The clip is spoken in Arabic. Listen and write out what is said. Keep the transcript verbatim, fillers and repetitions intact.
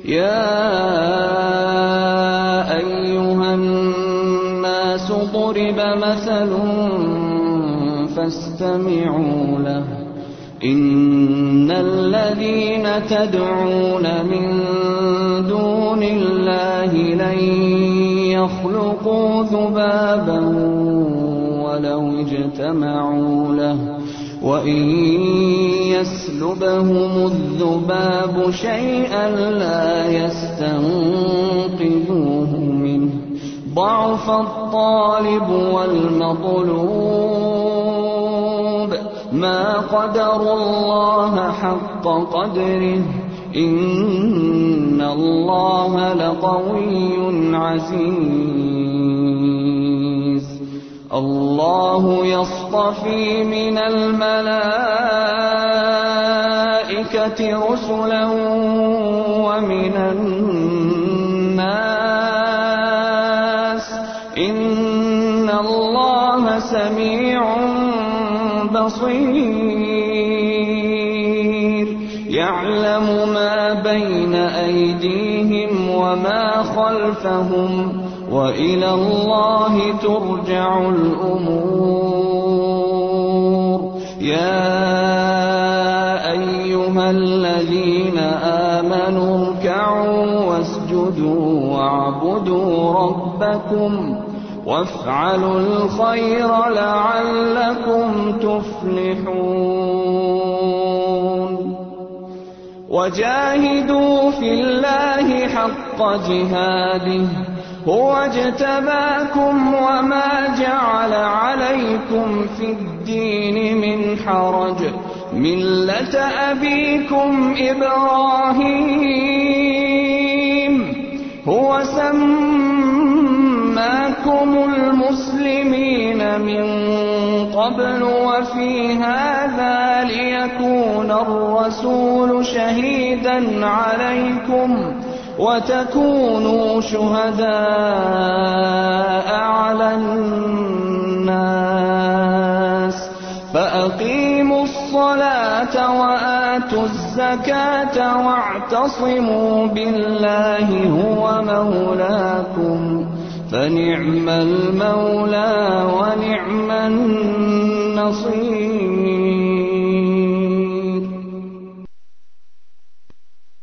يَا أَيُّهَا النَّاسُ ضُرِبَ مَثَلٌ فَاسْتَمِعُوا لَهُ إِنَّ الَّذِينَ تَدْعُونَ مِن دُونِ اللَّهِ لَن يَخْلُقُوا ذُبَابًا وَلَوِ اجْتَمَعُوا لَهُ وَإِن يَسْلُبْهُمُ الذُّبَابُ شَيْئًا لَّا يَسْتَنقِذُوهُ مِنْهُ ضَعْفَ الطَّالِبِ وَالْمَطْلُوبِ مَا قَدَرُوا اللَّهَ حَقَّ قَدْرِهِ إِنَّ اللَّهَ لَقَوِيٌّ عَزِيزٌ اللَّهُ يَصْطَفِي مِنَ الْمَلَائِكَةِ رُسُلًا وَمِنَ النَّاسِ ۚ إِنَّ اللَّهَ سَمِيعٌ بَصِيرٌ يَعْلَمُ مَا بَيْنَ أَيْدِيهِمْ وَمَا خَلْفَهُمْ وَإِلَى اللَّهِ تُرْجَعُ الْأُمُورُ يَا أَيُّهَا الَّذِينَ آمَنُوا ارْكَعُوا وَاسْجُدُوا وَاعْبُدُوا رَبَّكُمْ وَافْعَلُوا الْخَيْرَ لَعَلَّكُمْ تُفْلِحُونَ وَجَاهِدُوا فِي اللَّهِ حَقَّ جِهَادِهِ هُوَ اجْتَبَاكُمْ وَمَا جَعَلَ عَلَيْكُمْ فِي الدِّينِ مِنْ حَرَجٍ مِلَّةَ أَبِيكُمْ إِبْرَاهِيمَ هُوَ سَمَّاكُمُ الْمُسْلِمِينَ مِنْ قَبْلُ وَفِي هَذَا لِيَكُونَ الرَّسُولُ شَهِيدًا عَلَيْكُمْ وَتَكُونُوا شُهَدَاءَ عَلَى النَّاسِ فَأَقِيمُوا الصَّلَاةَ وَآتُوا الزَّكَاةَ وَاعْتَصِمُوا بِاللَّهِ هُوَ مَوْلَاكُمْ فَنِعْمَ الْمَوْلَىٰ وَنِعْمَ النَّصِيرُ